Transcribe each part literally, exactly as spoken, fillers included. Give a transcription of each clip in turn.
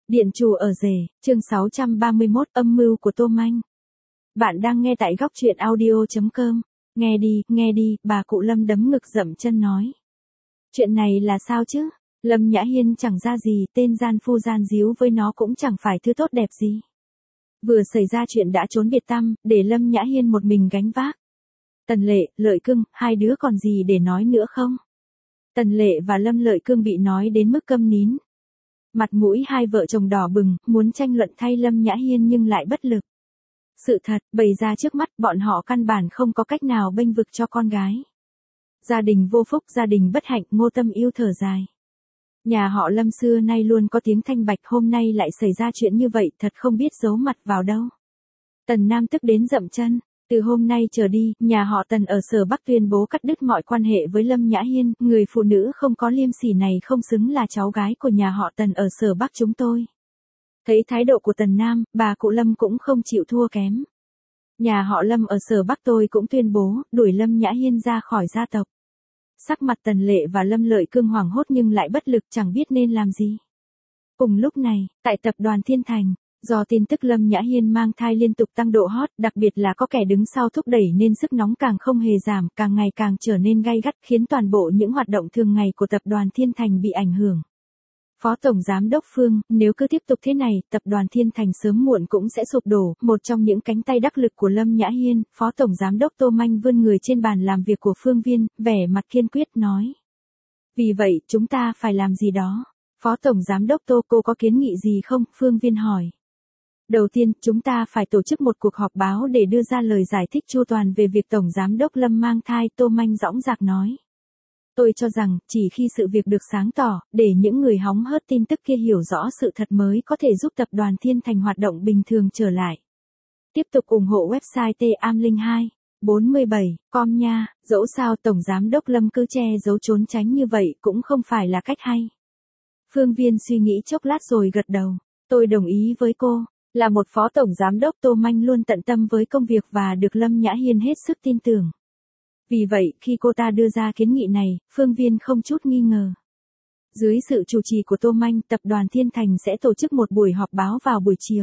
Điện chủ ở rể, chương sáu trăm ba mươi mốt âm mưu của Tô Manh. Bạn đang nghe tại góc truyện audio chấm com. Nghe đi, nghe đi, bà cụ Lâm đấm ngực dậm chân nói. Chuyện này là sao chứ? Lâm Nhã Hiên chẳng ra gì, tên gian phu gian díu với nó cũng chẳng phải thứ tốt đẹp gì. Vừa xảy ra chuyện đã trốn biệt tăm, để Lâm Nhã Hiên một mình gánh vác. Tần Lệ, Lợi Cương, hai đứa còn gì để nói nữa không? Tần Lệ và Lâm Lợi Cương bị nói đến mức câm nín. Mặt mũi hai vợ chồng đỏ bừng, muốn tranh luận thay Lâm Nhã Hiên nhưng lại bất lực. Sự thật, bày ra trước mắt, bọn họ căn bản không có cách nào bênh vực cho con gái. Gia đình vô phúc, gia đình bất hạnh, Ngô Tâm Yêu thở dài. Nhà họ Lâm xưa nay luôn có tiếng thanh bạch, hôm nay lại xảy ra chuyện như vậy, thật không biết giấu mặt vào đâu. Tần Nam tức đến dậm chân. Từ hôm nay trở đi, nhà họ Tần ở Sở Bắc tuyên bố cắt đứt mọi quan hệ với Lâm Nhã Hiên, người phụ nữ không có liêm sỉ này không xứng là cháu gái của nhà họ Tần ở Sở Bắc chúng tôi. Thấy thái độ của Tần Nam, bà cụ Lâm cũng không chịu thua kém. Nhà họ Lâm ở Sở Bắc tôi cũng tuyên bố, đuổi Lâm Nhã Hiên ra khỏi gia tộc. Sắc mặt Tần Lệ và Lâm Lợi Cương hoảng hốt nhưng lại bất lực chẳng biết nên làm gì. Cùng lúc này, tại tập đoàn Thiên Thành, do tin tức Lâm Nhã Hiên mang thai liên tục tăng độ hot, đặc biệt là có kẻ đứng sau thúc đẩy nên sức nóng càng không hề giảm, càng ngày càng trở nên gay gắt, khiến toàn bộ những hoạt động thường ngày của tập đoàn Thiên Thành bị ảnh hưởng. Phó Tổng Giám đốc Phương, nếu cứ tiếp tục thế này, tập đoàn Thiên Thành sớm muộn cũng sẽ sụp đổ. Một trong những cánh tay đắc lực của Lâm Nhã Hiên, Phó Tổng Giám đốc Tô Manh vươn người trên bàn làm việc của Phương Viên, vẻ mặt kiên quyết nói. Vì vậy, chúng ta phải làm gì đó. Phó Tổng Giám đốc Tô, cô có kiến nghị gì không? Phương Viên hỏi. Đầu tiên, chúng ta phải tổ chức một cuộc họp báo để đưa ra lời giải thích chu toàn về việc Tổng Giám đốc Lâm mang thai, Tô Manh dõng dạc nói. Tôi cho rằng, chỉ khi sự việc được sáng tỏ, để những người hóng hớt tin tức kia hiểu rõ sự thật mới có thể giúp tập đoàn Thiên Thành hoạt động bình thường trở lại. Tiếp tục ủng hộ website T A M linh hai bốn bảy chấm com nha, dẫu sao Tổng Giám đốc Lâm cứ che giấu trốn tránh như vậy cũng không phải là cách hay. Phương Viên suy nghĩ chốc lát rồi gật đầu. Tôi đồng ý với cô. Là một phó tổng giám đốc, Tô Manh luôn tận tâm với công việc và được Lâm Nhã Hiên hết sức tin tưởng. Vì vậy, khi cô ta đưa ra kiến nghị này, Phương Viên không chút nghi ngờ. Dưới sự chủ trì của Tô Manh, tập đoàn Thiên Thành sẽ tổ chức một buổi họp báo vào buổi chiều.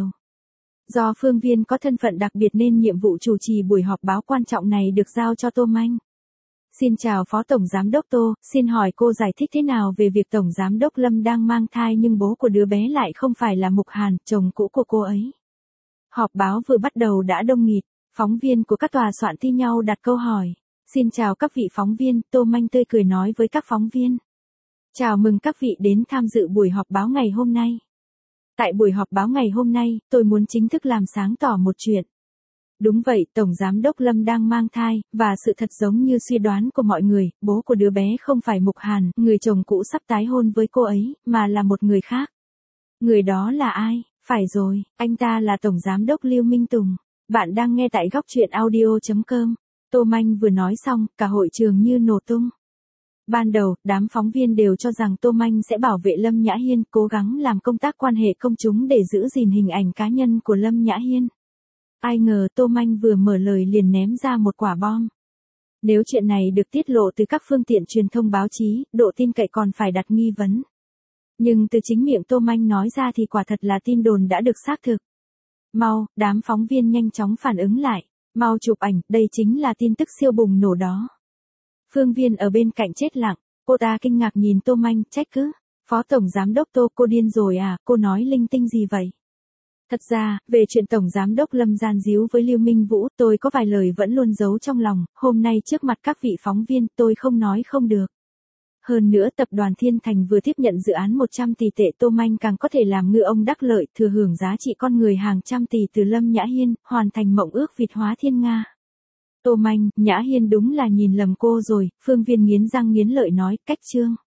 Do Phương Viên có thân phận đặc biệt nên nhiệm vụ chủ trì buổi họp báo quan trọng này được giao cho Tô Manh. Xin chào Phó Tổng Giám đốc Tô, xin hỏi cô giải thích thế nào về việc Tổng Giám đốc Lâm đang mang thai nhưng bố của đứa bé lại không phải là Mục Hàn, chồng cũ của cô ấy. Họp báo vừa bắt đầu đã đông nghịt, phóng viên của các tòa soạn thi nhau đặt câu hỏi. Xin chào các vị phóng viên, Tô Manh tươi cười nói với các phóng viên. Chào mừng các vị đến tham dự buổi họp báo ngày hôm nay. Tại buổi họp báo ngày hôm nay, tôi muốn chính thức làm sáng tỏ một chuyện. Đúng vậy, Tổng Giám đốc Lâm đang mang thai, và sự thật giống như suy đoán của mọi người, bố của đứa bé không phải Mục Hàn, người chồng cũ sắp tái hôn với cô ấy, mà là một người khác. Người đó là ai? Phải rồi, anh ta là Tổng Giám đốc Lưu Minh Tùng. Bạn đang nghe tại góc truyện audio chấm com. Tô Manh vừa nói xong, cả hội trường như nổ tung. Ban đầu, đám phóng viên đều cho rằng Tô Manh sẽ bảo vệ Lâm Nhã Hiên, cố gắng làm công tác quan hệ công chúng để giữ gìn hình ảnh cá nhân của Lâm Nhã Hiên. Ai ngờ Tô Manh vừa mở lời liền ném ra một quả bom. Nếu chuyện này được tiết lộ từ các phương tiện truyền thông báo chí, độ tin cậy còn phải đặt nghi vấn. Nhưng từ chính miệng Tô Manh nói ra thì quả thật là tin đồn đã được xác thực. Mau, đám phóng viên nhanh chóng phản ứng lại. Mau chụp ảnh, đây chính là tin tức siêu bùng nổ đó. Phương Viên ở bên cạnh chết lặng, cô ta kinh ngạc nhìn Tô Manh, trách cứ. Phó Tổng Giám đốc Tô, cô điên rồi à, cô nói linh tinh gì vậy? Thật ra, về chuyện Tổng Giám đốc Lâm gian díu với Lưu Minh Vũ, tôi có vài lời vẫn luôn giấu trong lòng, hôm nay trước mặt các vị phóng viên, tôi không nói không được. Hơn nữa tập đoàn Thiên Thành vừa tiếp nhận dự án một trăm tỷ tệ, Tô Manh càng có thể làm ngư ông đắc lợi, thừa hưởng giá trị con người hàng trăm tỷ từ Lâm Nhã Hiên, hoàn thành mộng ước Việt hóa thiên Nga. Tô Manh, Nhã Hiên đúng là nhìn lầm cô rồi, Phương Viên nghiến răng nghiến lợi nói, cách trương.